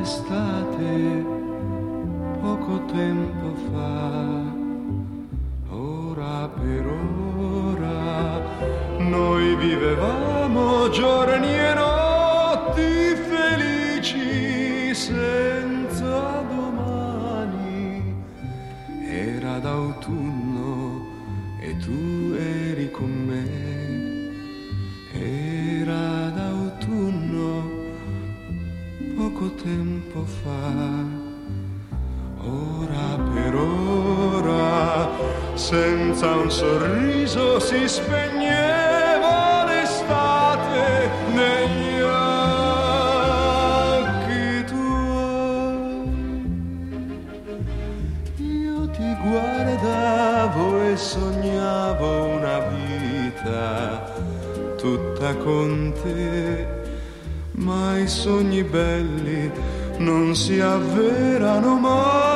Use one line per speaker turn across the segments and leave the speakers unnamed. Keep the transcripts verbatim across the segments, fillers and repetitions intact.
d'estate poco tempo fa. Ora per ora noi vivevamo giorni e notti felici senza domani. Era d'autunno e tu eri con me. Era d'autunno poco tempo fa. Ora per ora senza un sorriso si spegneva l'estate negli occhi tuoi. Io ti guardavo e sognavo una vita tutta con te, ma i sogni belli non si avverano mai.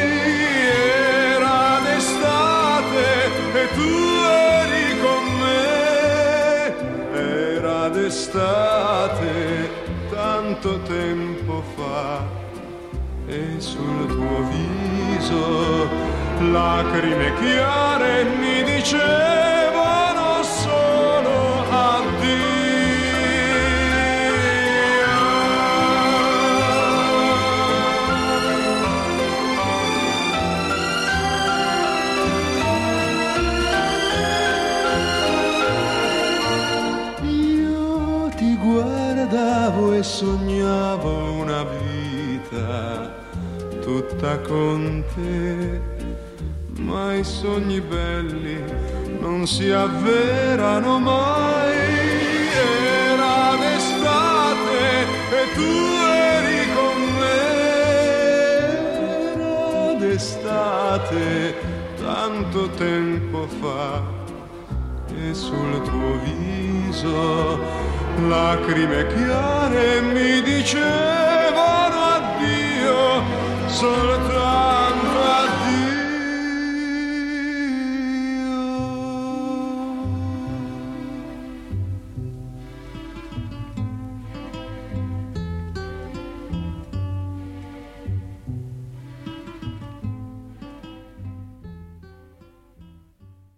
Era d'estate e tu eri con me. Era d'estate tanto tempo fa e sul tuo viso lacrime chiare mi dicevano solo addio. E sognavo una vita tutta con te, ma i sogni belli non si avverano mai. Era d'estate e tu eri con me. Era d'estate tanto tempo fa e sul tuo viso lacrime chiare mi dicevano addio soltanto.